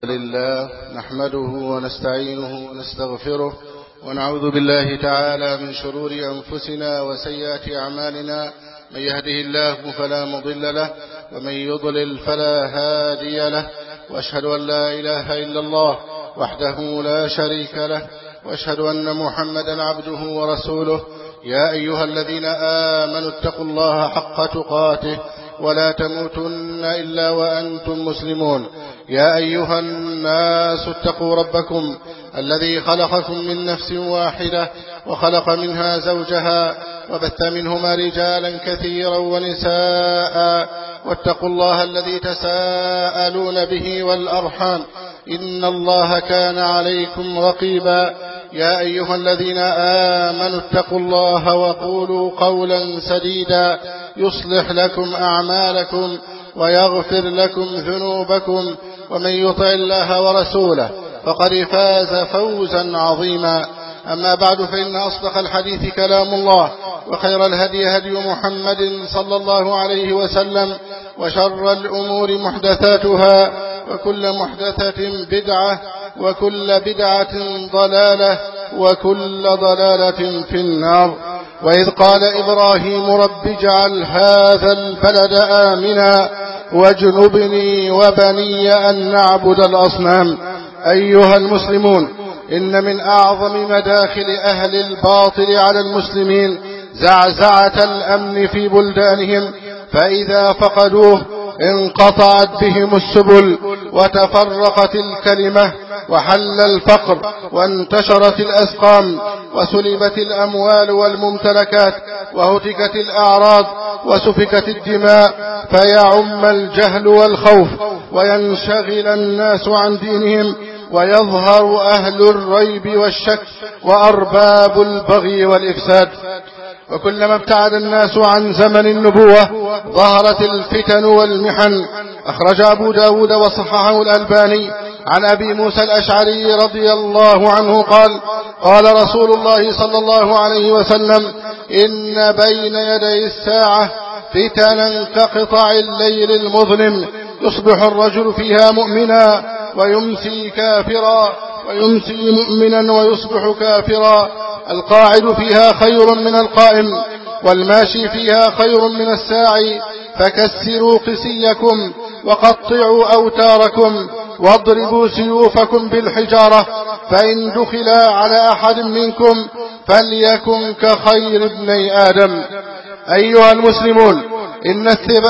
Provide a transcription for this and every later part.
لله نحمده ونستعينه ونستغفره ونعوذ بالله تعالى من شرور أنفسنا وسيئات أعمالنا. من يهده الله فلا مضل له ومن يضلل فلا هادي له، وأشهد أن لا إله إلا الله وحده لا شريك له، وأشهد أن محمدا عبده ورسوله. يا أيها الذين آمنوا اتقوا الله حق تقاته ولا تموتن إلا وأنتم مسلمون. يا أيها الناس اتقوا ربكم الذي خلقكم من نفس واحدة وخلق منها زوجها وبث منهما رجالا كثيرا ونساء، واتقوا الله الذي تساءلون به والأرحام إن الله كان عليكم رقيبا. يا أيها الذين آمنوا اتقوا الله وقولوا قولا سديدا يصلح لكم أعمالكم ويغفر لكم ذنوبكم، ومن يطع الله ورسوله فقد فاز فوزا عظيما. أما بعد، فإن أصدق الحديث كلام الله، وخير الهدي هدي محمد صلى الله عليه وسلم، وشر الأمور محدثاتها، وكل محدثة بدعة، وكل بدعة ضلالة، وكل ضلالة في النار. وإذ قال إبراهيم رب اجعل هذا البلد آمنا واجنبني وبني أن نعبد الأصنام. أيها المسلمون، إن من أعظم مداخل أهل الباطل على المسلمين زعزعة الأمن في بلدانهم، فإذا فقدوه انقطعت بهم السبل وتفرقت الكلمة وحل الفقر وانتشرت الأسقام وسلبت الأموال والممتلكات وهتكت الأعراض وسفكت الدماء، فيعم الجهل والخوف وينشغل الناس عن دينهم، ويظهر أهل الريب والشك وأرباب البغي والإفساد. وكلما ابتعد الناس عن زمن النبوة ظهرت الفتن والمحن. أخرج أبو داود وصححه الألباني عن أبي موسى الأشعري رضي الله عنه قال: قال رسول الله صلى الله عليه وسلم: إن بين يدي الساعة فتنا كقطع الليل المظلم، يصبح الرجل فيها مؤمنا ويمسي كافرا، ويمسي مؤمنا ويصبح كافرا. القاعد فيها خير من القائم، والماشي فيها خير من الساعي. فكسروا قسيكم وقطعوا أوتاركم واضربوا سيوفكم بالحجارة، فإن دخل على أحد منكم فليكن كخير ابني آدم. أيها المسلمون، إن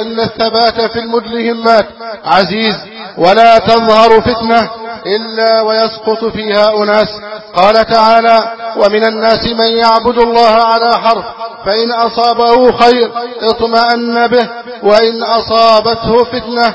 الثبات في المدلهمات عزيز، ولا تظهر فتنة إلا ويسقط فيها أناس. قال تعالى: ومن الناس من يعبد الله على حرف، فإن أصابه خير اطمأن به، وإن أصابته فتنة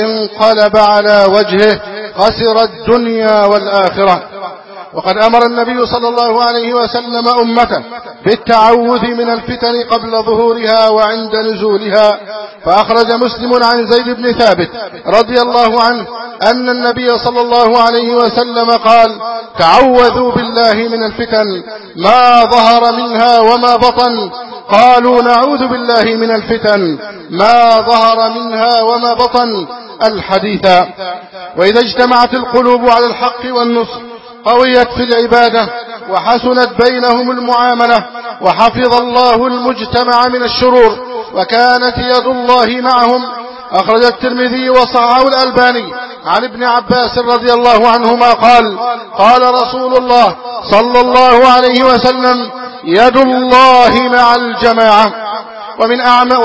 انقلب على وجهه خسر الدنيا والآخرة. وقد أمر النبي صلى الله عليه وسلم أمته بالتعوذ من الفتن قبل ظهورها وعند نزولها. فأخرج مسلم عن زيد بن ثابت رضي الله عنه أن النبي صلى الله عليه وسلم قال: تعوذوا بالله من الفتن ما ظهر منها وما بطن. قالوا: نعوذ بالله من الفتن ما ظهر منها وما بطن. الحديث. وإذا اجتمعت القلوب على الحق والنصر قويت في العبادة، وحسنت بينهم المعاملة، وحفظ الله المجتمع من الشرور، وكانت يد الله معهم. أخرج الترمذي وصححه الألباني عن ابن عباس رضي الله عنهما قال: قال رسول الله صلى الله عليه وسلم: يد الله مع الجماعة. ومن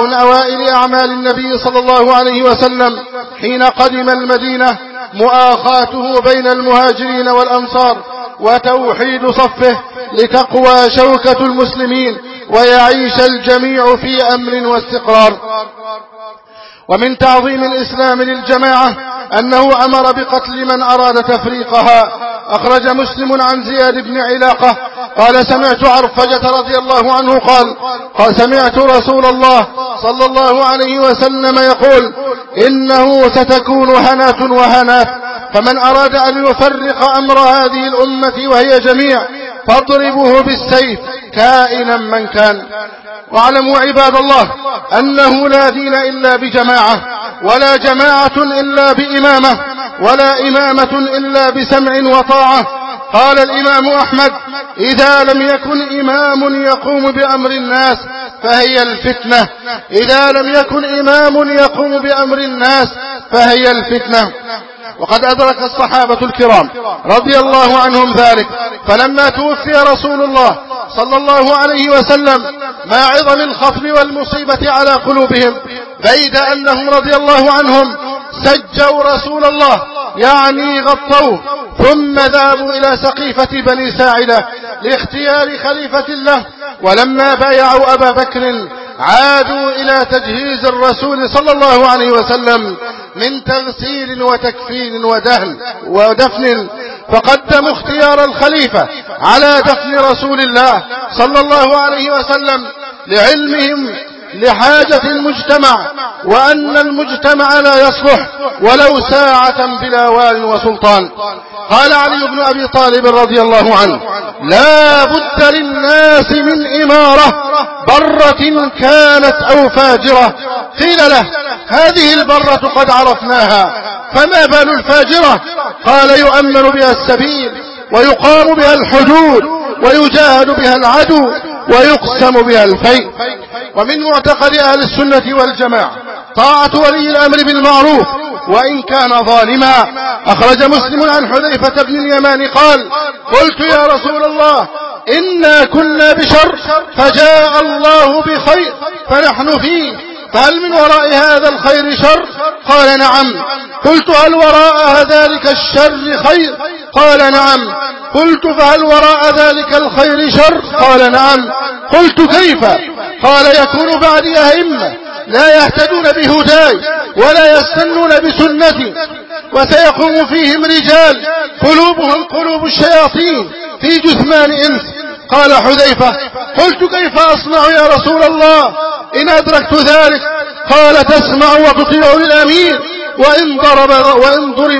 أوائل أعمال النبي صلى الله عليه وسلم حين قدم المدينة مؤاخاته بين المهاجرين والأنصار وتوحيد صفه لتقوى شوكة المسلمين ويعيش الجميع في أمن واستقرار. ومن تعظيم الإسلام للجماعة أنه أمر بقتل من أراد تفريقها. أخرج مسلم عن زياد بن علاقة قال: سمعت عرفجة رضي الله عنه قال: سمعت رسول الله صلى الله عليه وسلم يقول: إنه ستكون هنات وهنات، فمن أراد أن يفرق أمر هذه الأمة وهي جميع فاضربوه بالسيف كائنا من كان. واعلموا عباد الله أنه لا دين إلا بجماعة، ولا جماعة إلا بإمامة، ولا إمامة إلا بسمع وطاعة. قال الإمام أحمد: إذا لم يكن إمام يقوم بأمر الناس فهي الفتنة. إذا لم يكن إمام يقوم بأمر الناس فهي الفتنة. وقد أدرك الصحابة الكرام رضي الله عنهم ذلك، فلما توفي رسول الله صلى الله عليه وسلم ما عظم الخطب والمصيبة على قلوبهم، بيد أنهم رضي الله عنهم سجوا رسول الله، يعني غطوه، ثم ذهبوا إلى سقيفة بني ساعدة لاختيار خليفة له. ولما بايعوا أبا بكر عادوا إلى تجهيز الرسول صلى الله عليه وسلم من تغسيل وتكفين ودفن، فقدموا اختيار الخليفة على دفن رسول الله صلى الله عليه وسلم لعلمهم لحاجة المجتمع، وأن المجتمع لا يصلح ولو ساعة بلا وال وسلطان. قال علي بن أبي طالب رضي الله عنه: لا بد للناس من إمارة برة كانت أو فاجرة. قيل له: هذه البرة قد عرفناها، فما بال الفاجرة؟ قال: يؤمن بها السبيل، ويقام بها الحدود، ويجاهد بها العدو، ويقسم بها الفيء. ومن معتقد أهل السنة والجماعة طاعة ولي الأمر بالمعروف وإن كان ظالما. أخرج مسلم عن حذيفة بن اليمان قال: قلت يا رسول الله إنا كنا بشر فجاء الله بخير فنحن فيه، فهل من وراء هذا الخير شر؟ قال: نعم. قلت: هل وراء ذلك الشر خير؟ قال: نعم. قلت: فهل وراء ذلك الخير شر؟ قال: نعم. قلت: كيف؟ قال: يكون بعدي أئمة لا يهتدون بهداي ولا يستنون بسنتي، وسيقوم فيهم رجال قلوبهم قلوب الشياطين في جثمان إنس. قال حذيفة: قلت: كيف أصنع يا رسول الله إن أدركت ذلك؟ قال: تسمع وتطيع للأمير، وإن ضرب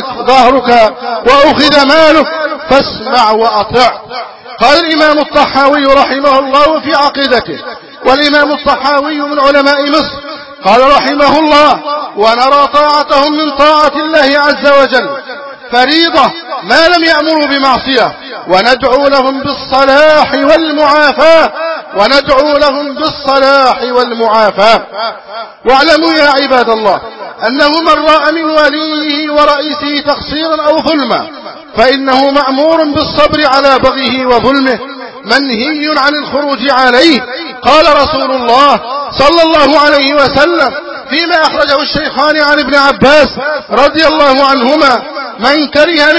ظهرك وأخذ مالك فاسمع وأطع. قال الإمام الطحاوي رحمه الله في عقيدته، والإمام الطحاوي من علماء مصر، قال رحمه الله: ونرى طاعتهم من طاعة الله عز وجل فريضة ما لم يأمروا بمعصية، وندعو لهم بالصلاح والمعافاة، وندعو لهم بالصلاح والمعافاة. واعلموا يا عباد الله أنه من رأى من وليه ورئيسه تقصيرا أو ظلما فإنه مأمور بالصبر على بغيه وظلمه، منهي عن الخروج عليه. قال رسول الله صلى الله عليه وسلم فيما أخرجه الشيخان عن ابن عباس رضي الله عنهما: من كره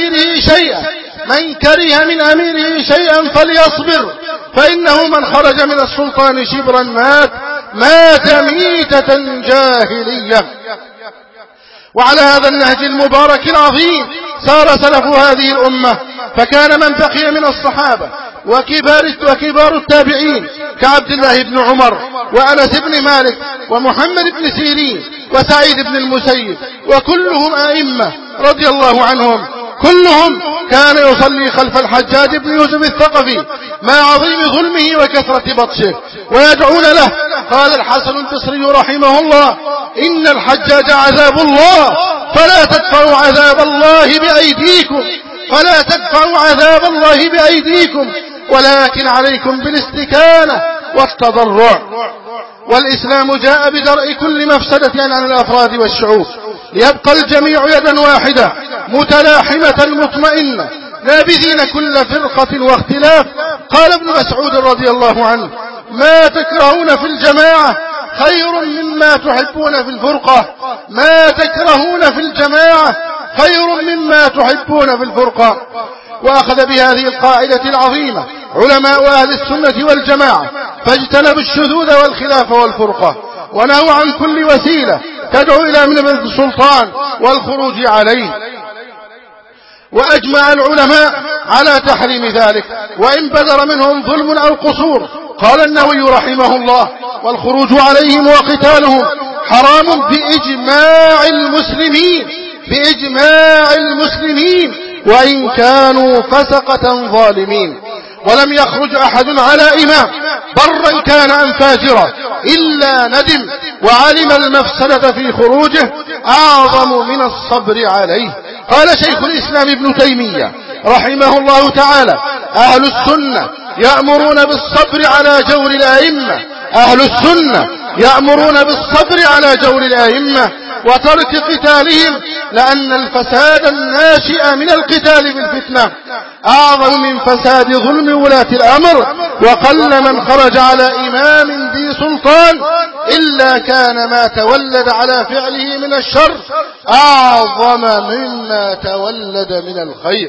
من أميره شيئا فليصبر، فإنه من خرج من السلطان شبرا مات ميتة جاهلية. وعلى هذا النهج المبارك العظيم سار سلف هذه الأمة، فكان من بقي من الصحابة وكبار التابعين كعبد الله بن عمر وأنس بن مالك ومحمد بن سيرين وسعيد بن المسيب، وكلهم أئمة رضي الله عنهم، كلهم كان يصلي خلف الحجاج بن يوسف الثقفي مع عظيم ظلمه وكثرة بطشه ويدعون له. قال الحسن البصري رحمه الله: إن الحجاج عذاب الله فلا تدفعوا عذاب الله بأيديكم، ولكن عليكم بالاستكانة والتضرع. والإسلام جاء بدرء كل مفسدة عن الأفراد والشعوب، ليبقى الجميع يدا واحدة متلاحمة مطمئنة نابذين كل فرقة واختلاف. قال ابن مسعود رضي الله عنه: ما تكرهون في الجماعة خير مما تحبون في الفرقة، ما تكرهون في الجماعة خير مما تحبون في الفرقة. وأخذ بهذه القاعدة العظيمة علماء أهل السنة والجماعة، فاجتنبوا الشذوذ والخلاف والفرقة، ونهوا عن كل وسيلة تدعو إلى منبذ السلطان والخروج عليه. وأجمع العلماء على تحريم ذلك وإن بدر منهم ظلم أو قصور. قال النووي رحمه الله: والخروج عليهم وقتالهم حرام بإجماع المسلمين وإن كانوا فسقة ظالمين. ولم يخرج أحد على إمام برا كان أم فاجرا إلا ندم وعلم المفسدة في خروجه أعظم من الصبر عليه. قال شيخ الإسلام ابن تيمية رحمه الله تعالى: أهل السنة يأمرون بالصبر على جور الأئمة، أهل السنة يأمرون بالصبر على جور الأئمة وترك قتالهم، لأن الفساد الناشئ من القتال بالفتنة أعظم من فساد ظلم ولاة الأمر، وقل من خرج على إمام ذي سلطان إلا كان ما تولد على فعله من الشر أعظم مما تولد من الخير.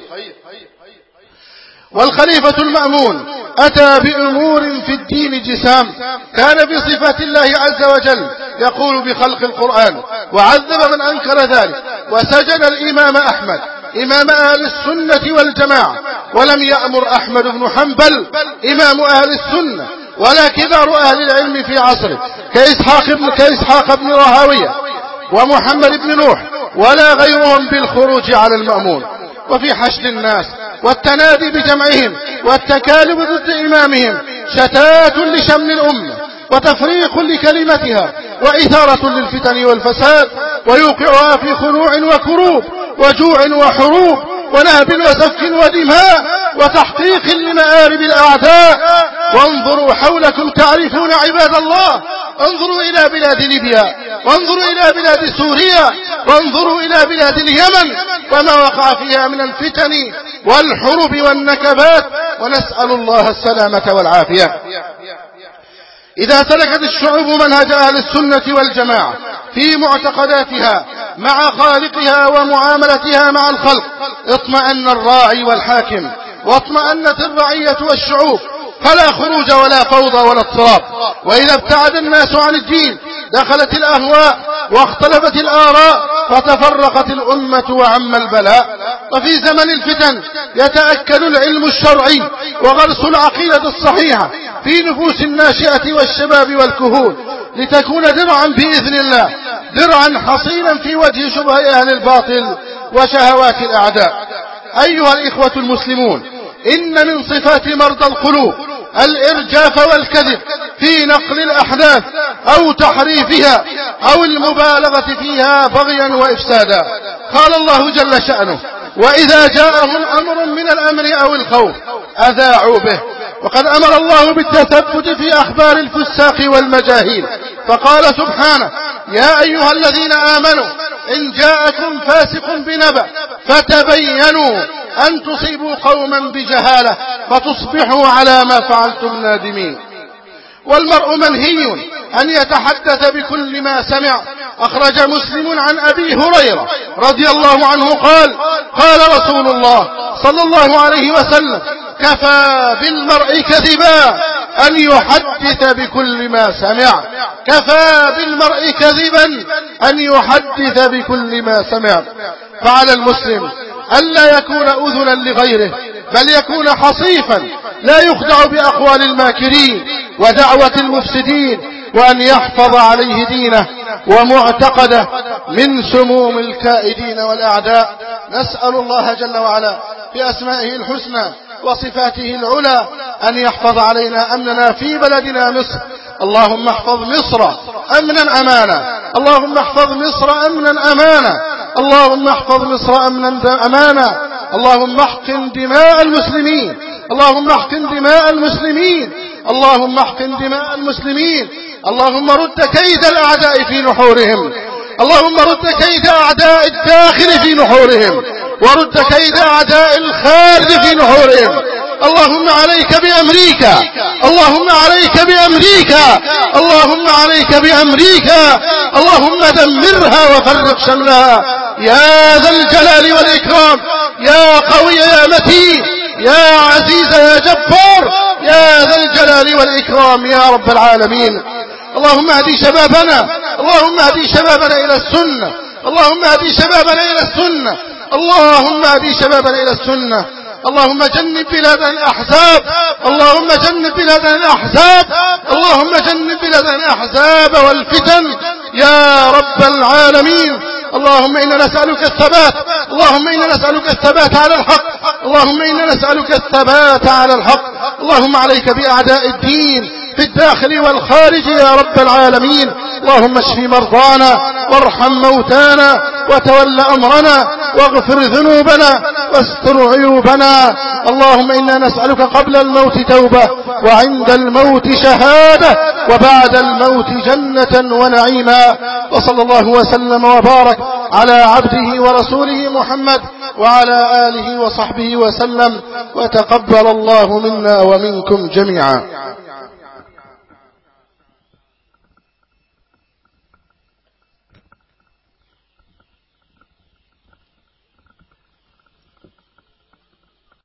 والخليفة المأمون أتى بأمور في الدين جسام، كان بصفات الله عز وجل يقول بخلق القرآن، وعذب من أنكر ذلك، وسجن الإمام أحمد إمام أهل السنة والجماعة، ولم يأمر أحمد بن حنبل إمام أهل السنة ولا كبار أهل العلم في عصره كإسحاق بن راهويه ومحمد بن نوح ولا غيرهم بالخروج على المأمون. وفي حشد الناس والتنادي بجمعهم والتكالب ضد إمامهم شتات لشمل الأمة وتفريق لكلمتها وإثارة للفتن والفساد، ويوقعها في خنوع وكروب وجوع وحروب ونهب وسفك ودماء وتحقيق لمآرب الأعداء. وانظروا حولكم تعرفون عباد الله، انظروا إلى بلاد ليبيا، وانظروا إلى بلاد سوريا، وانظروا إلى بلاد اليمن وما وقع فيها من الفتن والحروب والنكبات، ونسأل الله السلامة والعافية. إذا سلكت الشعوب منهج أهل السنة والجماعة في معتقداتها مع خالقها ومعاملتها مع الخلق اطمأن الراعي والحاكم، واطمأنت الرعية والشعوب، فلا خروج ولا فوضى ولا اضطراب. وإذا ابتعد الناس عن الدين دخلت الأهواء واختلفت الآراء فتفرقت الأمة وعم البلاء. وفي زمن الفتن يتأكد العلم الشرعي وغرس العقيدة الصحيحة في نفوس الناشئة والشباب والكهول، لتكون درعا بإذن الله، درعا حصينا في وجه شبه أهل الباطل وشهوات الأعداء. أيها الإخوة المسلمون، إن من صفات مرضى القلوب الإرجاف والكذب في نقل الأحداث أو تحريفها أو المبالغة فيها بغيا وإفسادا. قال الله جل شأنه: وإذا جاءهم أمر من الأمر أو الخوف أذاعوا به. وقد أمر الله بالتثبت في أخبار الفساق والمجاهيل، فقال سبحانه: يا أيها الذين آمنوا إن جاءكم فاسق بنبأ فتبينوا أن تصيبوا قوما بجهالة فتصبحوا على ما فعلتم نادمين. والمرء منهي أن يتحدث بكل ما سمع. أخرج مسلم عن أبي هريرة رضي الله عنه قال: قال رسول الله صلى الله عليه وسلم: كفى بالمرء كذبا أن يحدث بكل ما سمع. كفى بالمرء كذبا أن يحدث بكل ما سمع. فعلى المسلم ألا يكون أذنا لغيره، بل يكون حصيفا لا يخدع بأقوال الماكرين ودعوة المفسدين، وأن يحفظ عليه دينه ومعتقده من سموم الكائدين والأعداء. نسأل الله جل وعلا بأسمائه الحسنى وصفاته العلى أن يحفظ علينا أمننا في بلدنا مصر. اللهم احفظ مصر أمنا أمانا، اللهم احفظ مصر أمنا أمانا، اللهم احفظ مصر أمنا أمانا. اللهم احقن دماء المسلمين، اللهم احقن دماء المسلمين، اللهم احقن دماء المسلمين. اللهم رد كيد الأعداء في نحورهم، اللهم رد كيد أعداء الداخل في نحورهم، ورد كيد أعداء الخارج في نحورهم. اللهم عليك بأمريكا، اللهم عليك بأمريكا، اللهم عليك بأمريكا، اللهم دمرها وفرق شملها يا ذا الجلال والإكرام، يا قوي يا متين، يا عزيز يا جبار، يا ذا الجلال والإكرام يا رب العالمين. اللهم اهدي شبابنا، اللهم اهدي شبابنا إلى السنة، اللهم اهدي شبابنا إلى السنة، اللهم اهدي شبابنا إلى السنة. اللهم جنب بلادنا الأحزاب، اللهم جنب بلادنا الأحزاب، اللهم جنب بلادنا الأحزاب والفتن يا رب العالمين. اللهم إنا نسألك الثبات، اللهم إنا نسألك الثبات على الحق، اللهم إنا نسألك الثبات على الحق. اللهم عليك بأعداء الدين في الداخل والخارج يا رب العالمين. اللهم اشف مرضانا وارحم موتانا وتول أمرنا واغفر ذنوبنا واستر عيوبنا. اللهم إنا نسألك قبل الموت توبة وعند الموت شهادة وبعد الموت جنة ونعيما. وصلى الله وسلم وبارك على عبده ورسوله محمد وعلى آله وصحبه وسلم، وتقبل الله منا ومنكم جميعا.